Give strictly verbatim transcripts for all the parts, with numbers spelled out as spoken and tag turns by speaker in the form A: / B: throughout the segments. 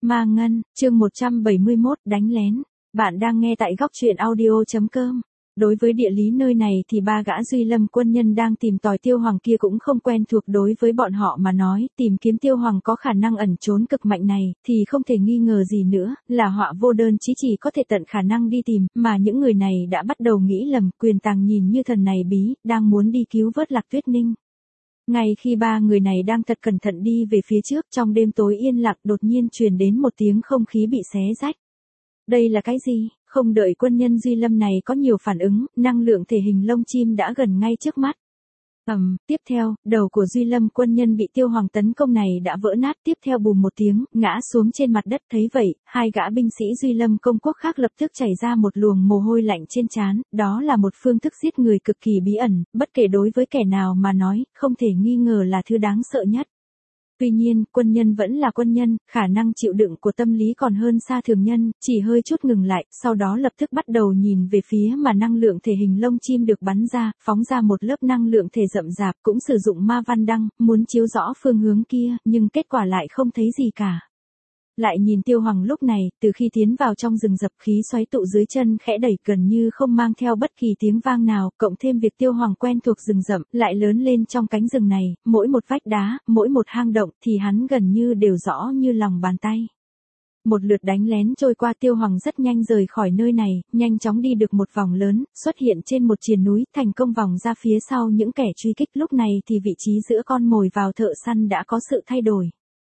A: Ma Ngân, chương một trăm bảy mươi mốt, đánh lén. Bạn đang nghe tại góc truyện audio chấm com. Đối với địa lý nơi này thì ba gã Duy Lâm quân nhân đang tìm tòi Tiêu Hoàng kia cũng không quen thuộc, đối với bọn họ mà nói, tìm kiếm Tiêu Hoàng có khả năng ẩn trốn cực mạnh này, thì không thể nghi ngờ gì nữa, là họa vô đơn chí, chỉ có thể tận khả năng đi tìm, mà những người này đã bắt đầu nghĩ lầm, Quyền Tàng nhìn như thần này bí, đang muốn đi cứu vớt Lạc Tuyết Ninh. Ngay khi ba người này đang thật cẩn thận đi về phía trước, trong đêm tối yên lặng đột nhiên truyền đến một tiếng không khí bị xé rách. Đây là cái gì? Không đợi quân nhân Duy Lâm này có nhiều phản ứng, năng lượng thể hình lông chim đã gần ngay trước mắt. Ầm, um, tiếp theo, đầu của Duy Lâm quân nhân bị Tiêu Hoàng tấn công này đã vỡ nát, tiếp theo bùm một tiếng, ngã xuống trên mặt đất. Thấy vậy, hai gã binh sĩ Duy Lâm công quốc khác lập tức chảy ra một luồng mồ hôi lạnh trên trán, đó là một phương thức giết người cực kỳ bí ẩn, bất kể đối với kẻ nào mà nói, không thể nghi ngờ là thứ đáng sợ nhất. Tuy nhiên, quân nhân vẫn là quân nhân, khả năng chịu đựng của tâm lý còn hơn xa thường nhân, chỉ hơi chút ngừng lại, sau đó lập tức bắt đầu nhìn về phía mà năng lượng thể hình lông chim được bắn ra, phóng ra một lớp năng lượng thể rậm rạp, cũng sử dụng ma văn đăng, muốn chiếu rõ phương hướng kia, nhưng kết quả lại không thấy gì cả. Lại nhìn Tiêu Hoàng lúc này, từ khi tiến vào trong rừng rập, khí xoáy tụ dưới chân khẽ đẩy, gần như không mang theo bất kỳ tiếng vang nào, cộng thêm việc Tiêu Hoàng quen thuộc rừng rậm, lại lớn lên trong cánh rừng này, mỗi một vách đá, mỗi một hang động, thì hắn gần như đều rõ như lòng bàn tay. Một lượt đánh lén trôi qua, Tiêu Hoàng rất nhanh rời khỏi nơi này, nhanh chóng đi được một vòng lớn, xuất hiện trên một triền núi, thành công vòng ra phía sau những kẻ truy kích. Lúc này thì vị trí giữa con mồi vào thợ săn đã có sự thay đổi.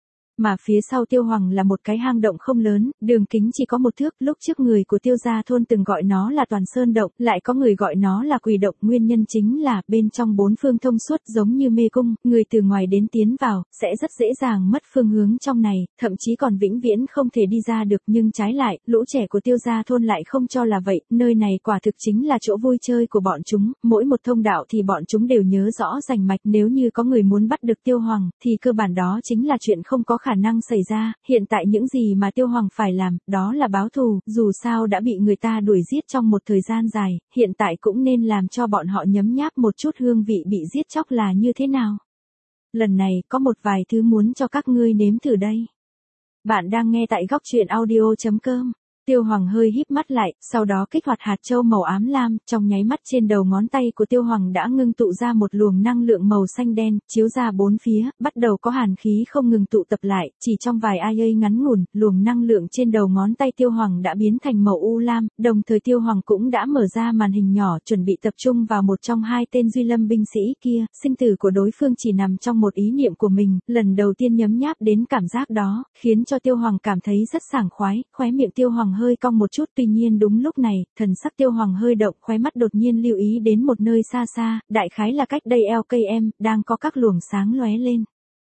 A: Mà phía sau Tiêu Hoàng là một cái hang động không lớn, đường kính chỉ có một thước, lúc trước người của Tiêu gia thôn từng gọi nó là Toàn Sơn Động, lại có người gọi nó là Quỷ Động, nguyên nhân chính là bên trong bốn phương thông suốt giống như mê cung, người từ ngoài đến tiến vào, sẽ rất dễ dàng mất phương hướng trong này, thậm chí còn vĩnh viễn không thể đi ra được, nhưng trái lại, lũ trẻ của Tiêu gia thôn lại không cho là vậy, nơi này quả thực chính là chỗ vui chơi của bọn chúng, mỗi một thông đạo thì bọn chúng đều nhớ rõ rành mạch, nếu như có người muốn bắt được Tiêu Hoàng, thì cơ bản đó chính là chuyện không có khả năng xảy ra. Hiện tại những gì mà Tiêu Hoàng phải làm, đó là báo thù, dù sao đã bị người ta đuổi giết trong một thời gian dài, hiện tại cũng nên làm cho bọn họ nhấm nháp một chút hương vị bị giết chóc là như thế nào. Lần này, có một vài thứ muốn cho các ngươi nếm thử đây. Bạn đang nghe tại góc truyện audio chấm com. Tiêu Hoàng hơi híp mắt lại, sau đó kích hoạt hạt châu màu ám lam, trong nháy mắt trên đầu ngón tay của Tiêu Hoàng đã ngưng tụ ra một luồng năng lượng màu xanh đen, chiếu ra bốn phía, bắt đầu có hàn khí không ngừng tụ tập lại, chỉ trong vài giây ngắn ngủn, luồng năng lượng trên đầu ngón tay Tiêu Hoàng đã biến thành màu u lam, đồng thời Tiêu Hoàng cũng đã mở ra màn hình nhỏ, chuẩn bị tập trung vào một trong hai tên Duy Lâm binh sĩ kia, sinh tử của đối phương chỉ nằm trong một ý niệm của mình, lần đầu tiên nhấm nháp đến cảm giác đó, khiến cho Tiêu Hoàng cảm thấy rất sảng khoái, khóe miệng Tiêu Hoàng hơi cong một chút, tuy nhiên đúng lúc này, thần sắc Tiêu Hoàng hơi động, khóe mắt đột nhiên lưu ý đến một nơi xa xa, đại khái là cách đây eo cây em, đang có các luồng sáng lóe lên.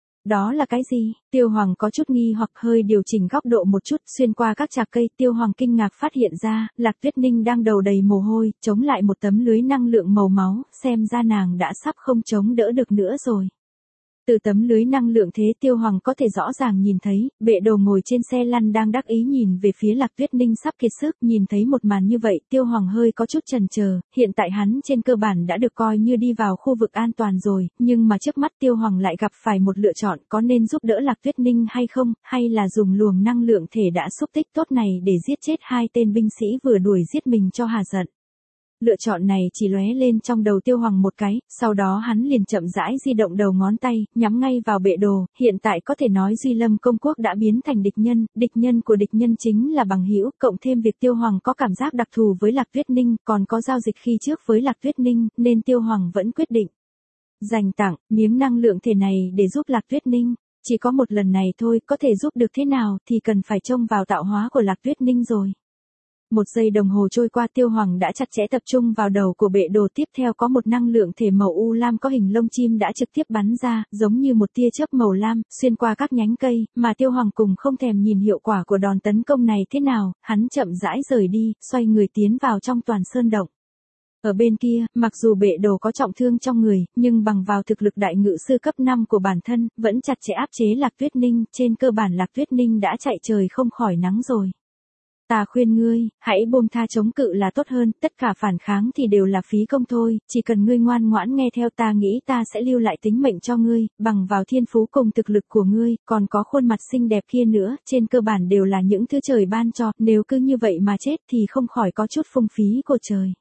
A: Đó là cái gì? Tiêu Hoàng có chút nghi hoặc, hơi điều chỉnh góc độ một chút, xuyên qua các chạc cây, Tiêu Hoàng kinh ngạc phát hiện ra, Lạc Tuyết Ninh đang đầu đầy mồ hôi, chống lại một tấm lưới năng lượng màu máu, xem ra nàng đã sắp không chống đỡ được nữa rồi. Từ tấm lưới năng lượng thế, Tiêu Hoàng có thể rõ ràng nhìn thấy, Bệ Đồ ngồi trên xe lăn đang đắc ý nhìn về phía Lạc Tuyết Ninh sắp kiệt sức, nhìn thấy một màn như vậy, Tiêu Hoàng hơi có chút chần chờ, hiện tại hắn trên cơ bản đã được coi như đi vào khu vực an toàn rồi, nhưng mà trước mắt Tiêu Hoàng lại gặp phải một lựa chọn, có nên giúp đỡ Lạc Tuyết Ninh hay không, hay là dùng luồng năng lượng thể đã xúc tích tốt này để giết chết hai tên binh sĩ vừa đuổi giết mình cho hà giận. Lựa chọn này chỉ lóe lên trong đầu Tiêu Hoàng một cái, sau đó hắn liền chậm rãi di động đầu ngón tay, nhắm ngay vào Bệ Đồ, hiện tại có thể nói Duy Lâm công quốc đã biến thành địch nhân, địch nhân của địch nhân chính là bằng hữu, cộng thêm việc Tiêu Hoàng có cảm giác đặc thù với Lạc Tuyết Ninh, còn có giao dịch khi trước với Lạc Tuyết Ninh, nên Tiêu Hoàng vẫn quyết định dành tặng miếng năng lượng thể này để giúp Lạc Tuyết Ninh. Chỉ có một lần này thôi, có thể giúp được thế nào thì cần phải trông vào tạo hóa của Lạc Tuyết Ninh rồi. Một giây đồng hồ trôi qua, Tiêu Hoàng đã chặt chẽ tập trung vào đầu của Bệ Đồ, tiếp theo có một năng lượng thể màu u lam có hình lông chim đã trực tiếp bắn ra, giống như một tia chớp màu lam, xuyên qua các nhánh cây, mà Tiêu Hoàng cùng không thèm nhìn hiệu quả của đòn tấn công này thế nào, hắn chậm rãi rời đi, xoay người tiến vào trong Toàn Sơn Động. Ở bên kia, mặc dù Bệ Đồ có trọng thương trong người, nhưng bằng vào thực lực đại ngự sư cấp năm của bản thân, vẫn chặt chẽ áp chế Lạc Tuyết Ninh, trên cơ bản Lạc Tuyết Ninh đã chạy trời không khỏi nắng rồi. Ta khuyên ngươi, hãy buông tha chống cự là tốt hơn, tất cả phản kháng thì đều là phí công thôi, chỉ cần ngươi ngoan ngoãn nghe theo ta nghĩ ta sẽ lưu lại tính mệnh cho ngươi, bằng vào thiên phú cùng thực lực của ngươi, còn có khuôn mặt xinh đẹp kia nữa, trên cơ bản đều là những thứ trời ban cho, nếu cứ như vậy mà chết thì không khỏi có chút phung phí của trời.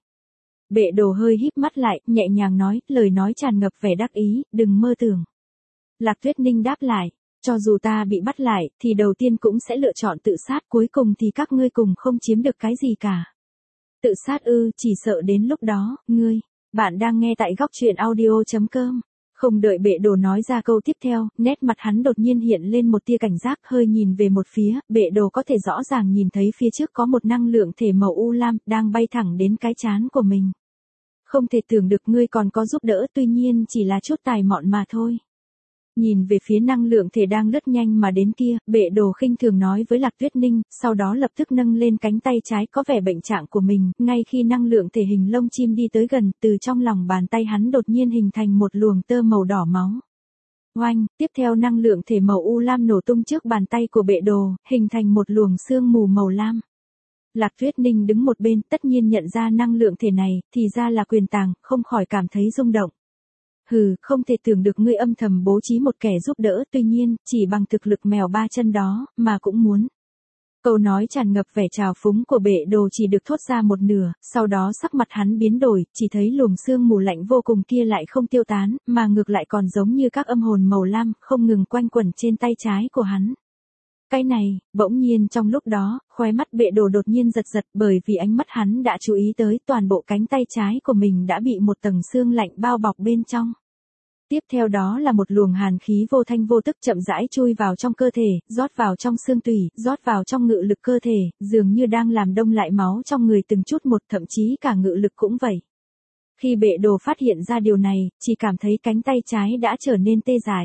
A: Bệ đồ hơi híp mắt lại, nhẹ nhàng nói, lời nói tràn ngập vẻ đắc ý, đừng mơ tưởng. Lạc Tuyết Ninh đáp lại. Cho dù ta bị bắt lại, thì đầu tiên cũng sẽ lựa chọn tự sát, cuối cùng thì các ngươi cùng không chiếm được cái gì cả. Tự sát ư, chỉ sợ đến lúc đó, ngươi, bạn đang nghe tại góc truyện audio chấm com. Không đợi bệ đồ nói ra câu tiếp theo, nét mặt hắn đột nhiên hiện lên một tia cảnh giác, hơi nhìn về một phía, bệ đồ có thể rõ ràng nhìn thấy phía trước có một năng lượng thể màu u lam, đang bay thẳng đến cái trán của mình. Không thể tưởng được ngươi còn có giúp đỡ, tuy nhiên chỉ là chút tài mọn mà thôi. Nhìn về phía năng lượng thể đang lướt nhanh mà đến kia, bệ đồ khinh thường nói với Lạc Tuyết Ninh, sau đó lập tức nâng lên cánh tay trái có vẻ bệnh trạng của mình, ngay khi năng lượng thể hình lông chim đi tới gần, từ trong lòng bàn tay hắn đột nhiên hình thành một luồng tơ màu đỏ máu. Oanh, tiếp theo năng lượng thể màu u lam nổ tung trước bàn tay của bệ đồ, hình thành một luồng sương mù màu lam. Lạc Tuyết Ninh đứng một bên, tất nhiên nhận ra năng lượng thể này, thì ra là quyền tàng, không khỏi cảm thấy rung động. Hừ, không thể tưởng được ngươi âm thầm bố trí một kẻ giúp đỡ, tuy nhiên, chỉ bằng thực lực mèo ba chân đó, mà cũng muốn. Câu nói tràn ngập vẻ trào phúng của bệ đồ chỉ được thốt ra một nửa, sau đó sắc mặt hắn biến đổi, chỉ thấy luồng sương mù lạnh vô cùng kia lại không tiêu tán, mà ngược lại còn giống như các âm hồn màu lam, không ngừng quanh quẩn trên tay trái của hắn. Cái này, bỗng nhiên trong lúc đó, khóe mắt bệ đồ đột nhiên giật giật bởi vì ánh mắt hắn đã chú ý tới toàn bộ cánh tay trái của mình đã bị một tầng sương lạnh bao bọc bên trong. Tiếp theo đó là một luồng hàn khí vô thanh vô tức chậm rãi chui vào trong cơ thể, rót vào trong xương tủy, rót vào trong ngự lực cơ thể, dường như đang làm đông lại máu trong người từng chút một, thậm chí cả ngự lực cũng vậy. Khi bệ đồ phát hiện ra điều này, chỉ cảm thấy cánh tay trái đã trở nên tê dại.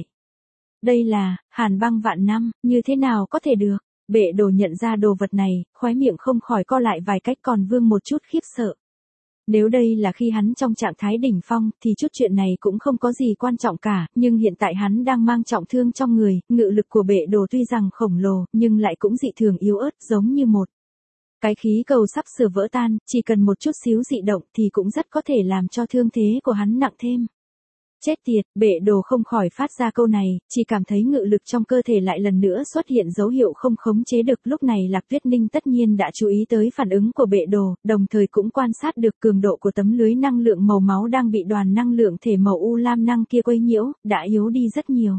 A: Đây là, hàn băng vạn năm, như thế nào có thể được? Bệ đồ nhận ra đồ vật này, khóe miệng không khỏi co lại vài cách còn vương một chút khiếp sợ. Nếu đây là khi hắn trong trạng thái đỉnh phong, thì chút chuyện này cũng không có gì quan trọng cả, nhưng hiện tại hắn đang mang trọng thương trong người, ngự lực của bệ đồ tuy rằng khổng lồ, nhưng lại cũng dị thường yếu ớt, giống như một cái khí cầu sắp sửa vỡ tan, chỉ cần một chút xíu dị động thì cũng rất có thể làm cho thương thế của hắn nặng thêm. Chết tiệt, bệ đồ không khỏi phát ra câu này, chỉ cảm thấy ngự lực trong cơ thể lại lần nữa xuất hiện dấu hiệu không khống chế được. Lúc này Lạc Tuyết Ninh tất nhiên đã chú ý tới phản ứng của bệ đồ, đồng thời cũng quan sát được cường độ của tấm lưới năng lượng màu máu đang bị đoàn năng lượng thể màu u lam năng kia quấy nhiễu, đã yếu đi rất nhiều.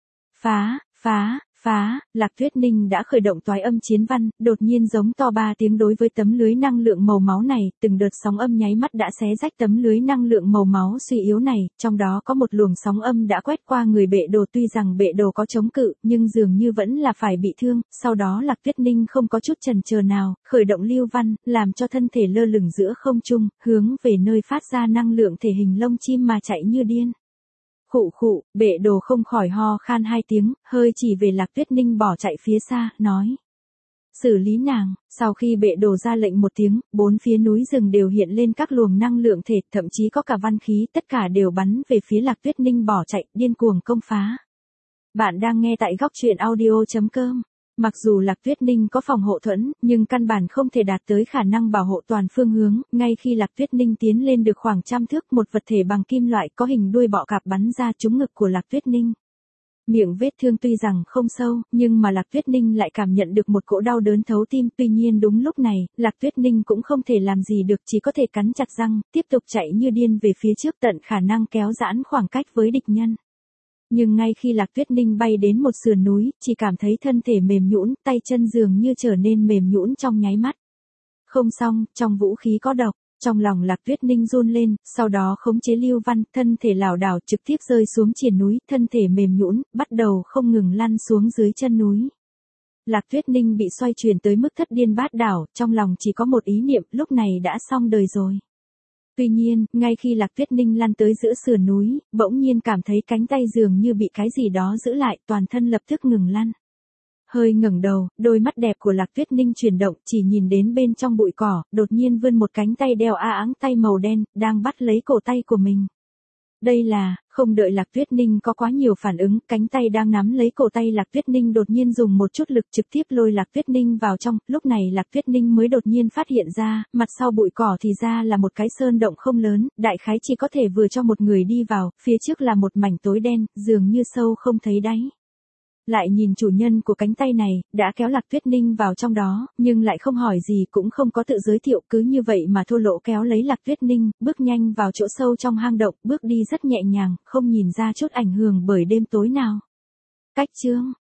A: Phá, phá, phá, Lạc Tuyết Ninh đã khởi động toái âm chiến văn, đột nhiên giống to ba tiếng đối với tấm lưới năng lượng màu máu này, từng đợt sóng âm nháy mắt đã xé rách tấm lưới năng lượng màu máu suy yếu này, trong đó có một luồng sóng âm đã quét qua người bệ đồ, tuy rằng bệ đồ có chống cự, nhưng dường như vẫn là phải bị thương, sau đó Lạc Tuyết Ninh không có chút chần chờ nào, khởi động lưu văn, làm cho thân thể lơ lửng giữa không trung, hướng về nơi phát ra năng lượng thể hình lông chim mà chạy như điên. Khụ khụ, bệ đồ không khỏi ho khan hai tiếng, hơi chỉ về Lạc Tuyết Ninh bỏ chạy phía xa, nói. Xử lý nàng, sau khi bệ đồ ra lệnh một tiếng, bốn phía núi rừng đều hiện lên các luồng năng lượng thể, thậm chí có cả văn khí, tất cả đều bắn về phía Lạc Tuyết Ninh bỏ chạy, điên cuồng công phá. Bạn đang nghe tại góc truyện audio chấm com. Mặc dù Lạc Tuyết Ninh có phòng hộ thuẫn, nhưng căn bản không thể đạt tới khả năng bảo hộ toàn phương hướng, ngay khi Lạc Tuyết Ninh tiến lên được khoảng trăm thước, một vật thể bằng kim loại có hình đuôi bọ cạp bắn ra trúng ngực của Lạc Tuyết Ninh. Miệng vết thương tuy rằng không sâu, nhưng mà Lạc Tuyết Ninh lại cảm nhận được một cỗ đau đớn thấu tim, tuy nhiên đúng lúc này, Lạc Tuyết Ninh cũng không thể làm gì được, chỉ có thể cắn chặt răng, tiếp tục chạy như điên về phía trước tận khả năng kéo giãn khoảng cách với địch nhân. Nhưng ngay khi Lạc Tuyết Ninh bay đến một sườn núi, chỉ cảm thấy thân thể mềm nhũn, tay chân dường như trở nên mềm nhũn trong nháy mắt. Không xong, trong vũ khí có độc, trong lòng Lạc Tuyết Ninh run lên, sau đó khống chế lưu văn, thân thể lảo đảo trực tiếp rơi xuống triền núi, thân thể mềm nhũn, bắt đầu không ngừng lăn xuống dưới chân núi. Lạc Tuyết Ninh bị xoay chuyển tới mức thất điên bát đảo, trong lòng chỉ có một ý niệm, lúc này đã xong đời rồi. Tuy nhiên, ngay khi Lạc Tuyết Ninh lăn tới giữa sườn núi, bỗng nhiên cảm thấy cánh tay dường như bị cái gì đó giữ lại, toàn thân lập tức ngừng lăn. Hơi ngẩng đầu, đôi mắt đẹp của Lạc Tuyết Ninh chuyển động, chỉ nhìn đến bên trong bụi cỏ, đột nhiên vươn một cánh tay đeo a áng tay màu đen, đang bắt lấy cổ tay của mình. Đây là, không đợi Lạc Tuyết Ninh có quá nhiều phản ứng, cánh tay đang nắm lấy cổ tay Lạc Tuyết Ninh đột nhiên dùng một chút lực trực tiếp lôi Lạc Tuyết Ninh vào trong, lúc này Lạc Tuyết Ninh mới đột nhiên phát hiện ra, mặt sau bụi cỏ thì ra là một cái sơn động không lớn, đại khái chỉ có thể vừa cho một người đi vào, phía trước là một mảnh tối đen, dường như sâu không thấy đáy. Lại nhìn chủ nhân của cánh tay này, đã kéo Lạc Tuyết Ninh vào trong đó, nhưng lại không hỏi gì cũng không có tự giới thiệu, cứ như vậy mà thô lỗ kéo lấy Lạc Tuyết Ninh, bước nhanh vào chỗ sâu trong hang động, bước đi rất nhẹ nhàng, không nhìn ra chút ảnh hưởng bởi đêm tối nào. Cách chương